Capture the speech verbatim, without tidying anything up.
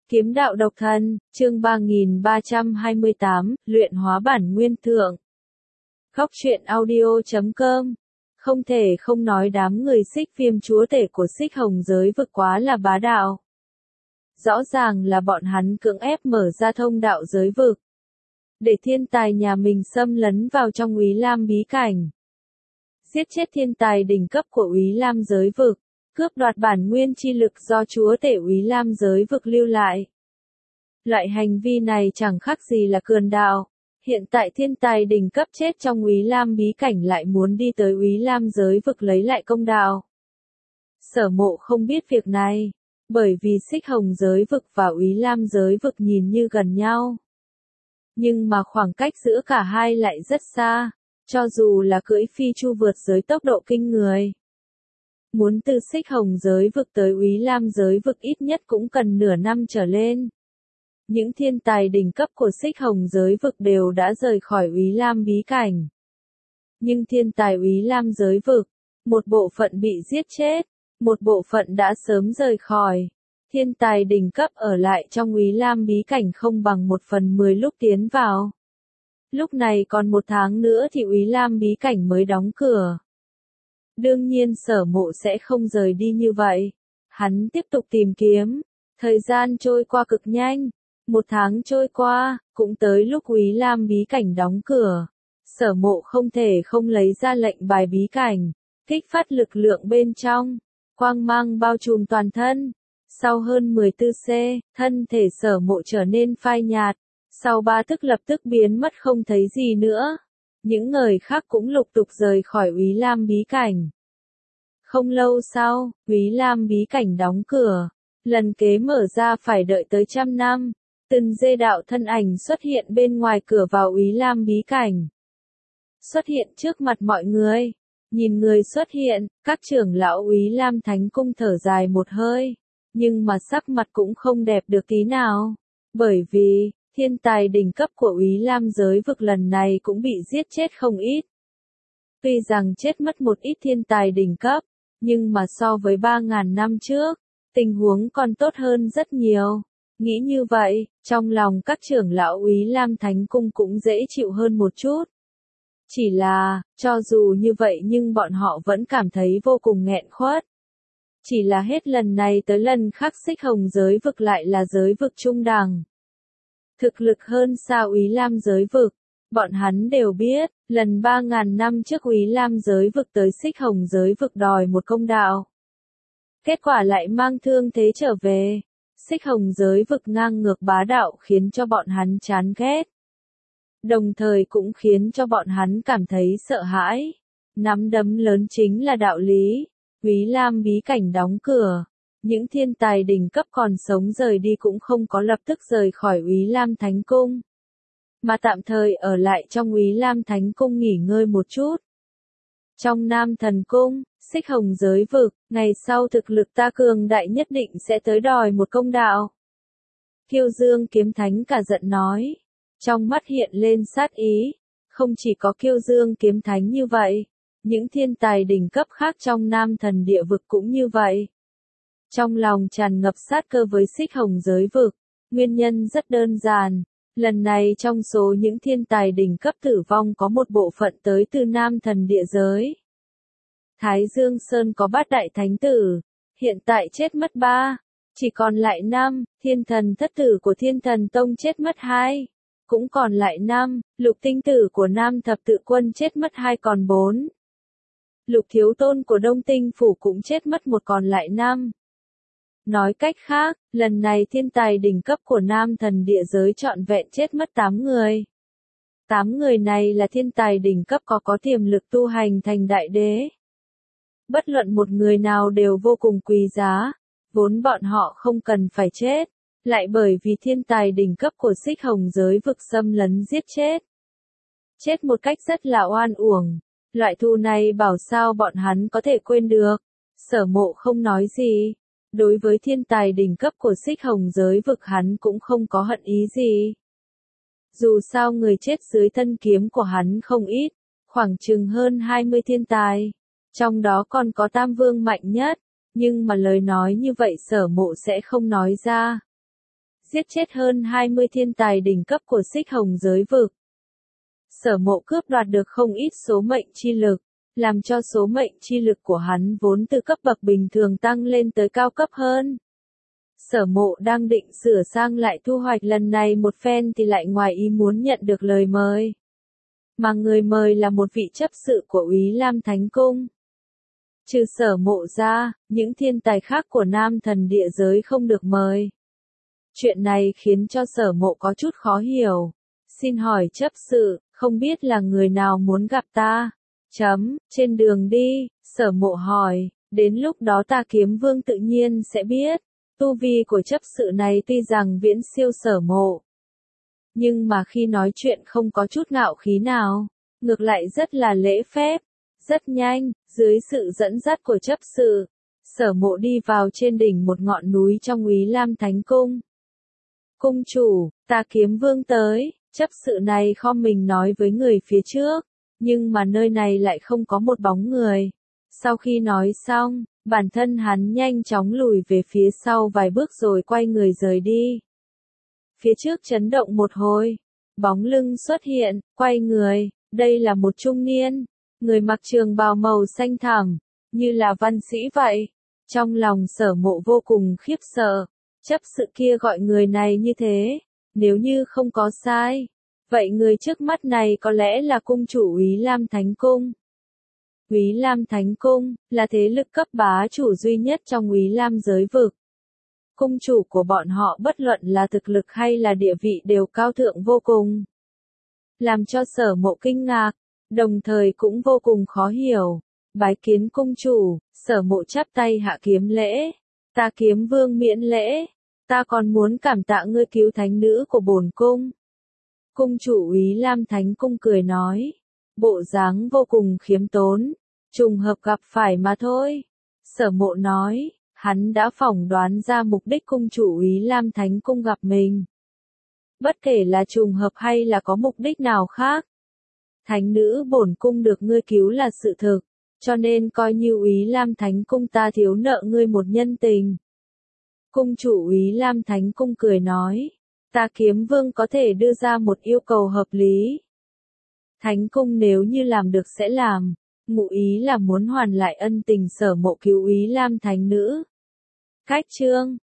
Kiếm đạo độc thân, chương ba nghìn ba trăm hai mươi tám, luyện hóa bản nguyên thượng. Khóc chuyện audio chấm com. Không thể không nói đám người Xích Viêm chúa tể của Xích Hồng giới vực quá là bá đạo. Rõ ràng là bọn hắn cưỡng ép mở ra thông đạo giới vực, để thiên tài nhà mình xâm lấn vào trong Úy Lam bí cảnh. Giết chết thiên tài đỉnh cấp của Úy Lam giới vực, cướp đoạt bản nguyên chi lực do chúa tể Úy Lam giới vực lưu lại. Loại hành vi này chẳng khác gì là cường đạo. Hiện tại thiên tài đỉnh cấp chết trong Úy Lam bí cảnh lại muốn đi tới Úy Lam giới vực lấy lại công đạo. Sở Mộ không biết việc này, bởi vì Xích Hồng giới vực và Úy Lam giới vực nhìn như gần nhau. Nhưng mà khoảng cách giữa cả hai lại rất xa, cho dù là cưỡi phi chu vượt giới tốc độ kinh người. Muốn từ Xích Hồng giới vực tới Úy Lam giới vực ít nhất cũng cần nửa năm trở lên. Những thiên tài đỉnh cấp của Xích Hồng giới vực đều đã rời khỏi Úy Lam bí cảnh. Nhưng thiên tài Úy Lam giới vực, một bộ phận bị giết chết, một bộ phận đã sớm rời khỏi. Thiên tài đỉnh cấp ở lại trong Úy Lam bí cảnh không bằng một phần mười lúc tiến vào. Lúc này còn một tháng nữa thì Úy Lam bí cảnh mới đóng cửa. Đương nhiên Sở Mộ sẽ không rời đi như vậy. Hắn tiếp tục tìm kiếm. Thời gian trôi qua cực nhanh. Một tháng trôi qua, cũng tới lúc Úy Lam bí cảnh đóng cửa. Sở Mộ không thể không lấy ra lệnh bài bí cảnh, kích phát lực lượng bên trong, quang mang bao trùm toàn thân. Sau hơn mười bốn giây, thân thể Sở Mộ trở nên phai nhạt. Sau ba tức lập tức biến mất không thấy gì nữa. Những người khác cũng lục tục rời khỏi Úy Lam bí cảnh. Không lâu sau, Úy Lam bí cảnh đóng cửa. Lần kế mở ra phải đợi tới trăm năm. Từng dê đạo thân ảnh xuất hiện bên ngoài cửa vào Úy Lam bí cảnh. Xuất hiện trước mặt mọi người. Nhìn người xuất hiện, các trưởng lão Úy Lam Thánh Cung thở dài một hơi. Nhưng mà sắc mặt cũng không đẹp được tí nào. Bởi vì, thiên tài đỉnh cấp của Úy Lam giới vực lần này cũng bị giết chết không ít. Tuy rằng chết mất một ít thiên tài đỉnh cấp, nhưng mà so với ba ngàn năm trước, tình huống còn tốt hơn rất nhiều. Nghĩ như vậy, trong lòng các trưởng lão Úy Lam Thánh Cung cũng dễ chịu hơn một chút. Chỉ là, cho dù như vậy nhưng bọn họ vẫn cảm thấy vô cùng nghẹn khuất. Chỉ là hết lần này tới lần khác Xích Hồng giới vực lại là giới vực trung đẳng. Thực lực hơn xa Úy Lam giới vực. Bọn hắn đều biết, lần ba ngàn năm trước Úy Lam giới vực tới Xích Hồng giới vực đòi một công đạo. Kết quả lại mang thương thế trở về. Xích Hồng giới vực ngang ngược bá đạo khiến cho bọn hắn chán ghét. Đồng thời cũng khiến cho bọn hắn cảm thấy sợ hãi. Nắm đấm lớn chính là đạo lý. Úy Lam bí cảnh đóng cửa. Những thiên tài đỉnh cấp còn sống rời đi cũng không có lập tức rời khỏi Úy Lam Thánh Cung. Mà tạm thời ở lại trong Úy Lam Thánh Cung nghỉ ngơi một chút. Trong Nam Thần Cung, Xích Hồng giới vực, ngày sau thực lực ta cường đại nhất định sẽ tới đòi một công đạo. Kiêu Dương Kiếm Thánh cả giận nói. Trong mắt hiện lên sát ý. Không chỉ có Kiêu Dương Kiếm Thánh như vậy, những thiên tài đỉnh cấp khác trong Nam Thần địa vực cũng như vậy. Trong lòng tràn ngập sát cơ với Xích Hồng giới vực, nguyên nhân rất đơn giản. Lần này trong số những thiên tài đỉnh cấp tử vong có một bộ phận tới từ Nam Thần địa giới. Thái Dương Sơn có bát đại thánh tử, hiện tại chết mất ba, chỉ còn lại năm, thiên thần thất tử của Thiên Thần Tông chết mất hai, cũng còn lại năm, lục tinh tử của Nam Thập Tự Quân chết mất hai còn bốn. Lục thiếu tôn của Đông Tinh Phủ cũng chết mất một còn lại năm. Nói cách khác, lần này thiên tài đỉnh cấp của Nam Thần địa giới trọn vẹn chết mất tám người. tám người này là thiên tài đỉnh cấp có có tiềm lực tu hành thành đại đế. Bất luận một người nào đều vô cùng quý giá, vốn bọn họ không cần phải chết, lại bởi vì thiên tài đỉnh cấp của Xích Hồng giới vực xâm lấn giết chết. Chết một cách rất là oan uổng, loại thù này bảo sao bọn hắn có thể quên được. Sở Mộ không nói gì. Đối với thiên tài đỉnh cấp của Xích Hồng giới vực hắn cũng không có hận ý gì. Dù sao người chết dưới thân kiếm của hắn không ít, khoảng chừng hơn hai mươi thiên tài. Trong đó còn có Tam Vương mạnh nhất, nhưng mà lời nói như vậy Sở Mộ sẽ không nói ra. giết chết hơn hai mươi thiên tài đỉnh cấp của Xích Hồng giới vực. Sở Mộ cướp đoạt được không ít số mệnh chi lực, làm cho số mệnh chi lực của hắn vốn từ cấp bậc bình thường tăng lên tới cao cấp hơn. Sở Mộ đang định sửa sang lại thu hoạch lần này một phen thì lại ngoài ý muốn nhận được lời mời. Mà người mời là một vị chấp sự của Úy Lam Thánh Cung. Trừ Sở Mộ ra, những thiên tài khác của Nam Thần địa giới không được mời. Chuyện này khiến cho Sở Mộ có chút khó hiểu. Xin hỏi chấp sự, không biết là người nào muốn gặp ta? Chấm, trên đường đi, Sở Mộ hỏi, đến lúc đó Ta Kiếm Vương tự nhiên sẽ biết. Tu vi của chấp sự này tuy rằng viễn siêu Sở Mộ, nhưng mà khi nói chuyện không có chút ngạo khí nào, ngược lại rất là lễ phép. Rất nhanh, dưới sự dẫn dắt của chấp sự, Sở Mộ đi vào trên đỉnh một ngọn núi trong Úy Lam Thánh Cung. Cung chủ, Ta Kiếm Vương tới, chấp sự này khom mình nói với người phía trước, nhưng mà nơi này lại không có một bóng người. Sau khi nói xong, bản thân hắn nhanh chóng lùi về phía sau vài bước rồi quay người rời đi. Phía trước chấn động một hồi, bóng lưng xuất hiện, quay người, đây là một trung niên, người mặc trường bào màu xanh thẳm, như là văn sĩ vậy. Trong lòng Sở Mộ vô cùng khiếp sợ, chấp sự kia gọi người này như thế, nếu như không có sai, vậy người trước mắt này có lẽ là cung chủ Úy Lam Thánh Cung. Úy Lam Thánh Cung là thế lực cấp bá chủ duy nhất trong Úy Lam giới vực. Cung chủ của bọn họ bất luận là thực lực hay là địa vị đều cao thượng vô cùng. Làm cho Sở Mộ kinh ngạc, đồng thời cũng vô cùng khó hiểu. Bái kiến cung chủ, Sở Mộ chắp tay hạ kiếm lễ. Ta Kiếm Vương miễn lễ, ta còn muốn cảm tạ ngươi cứu thánh nữ của bổn cung. Cung chủ Úy Lam Thánh Cung cười nói, bộ dáng vô cùng khiêm tốn, trùng hợp gặp phải mà thôi. Sở Mộ nói, hắn đã phỏng đoán ra mục đích cung chủ Úy Lam Thánh Cung gặp mình. Bất kể là trùng hợp hay là có mục đích nào khác, thánh nữ bổn cung được ngươi cứu là sự thực, cho nên coi như Úy Lam Thánh Cung ta thiếu nợ ngươi một nhân tình. Cung chủ Úy Lam Thánh Cung cười nói, Ta Kiếm Vương có thể đưa ra một yêu cầu hợp lý. Thánh Cung nếu như làm được sẽ làm, ngụ ý là muốn hoàn lại ân tình Sở Mộ cứu Úy Lam Thánh Nữ. Cách chương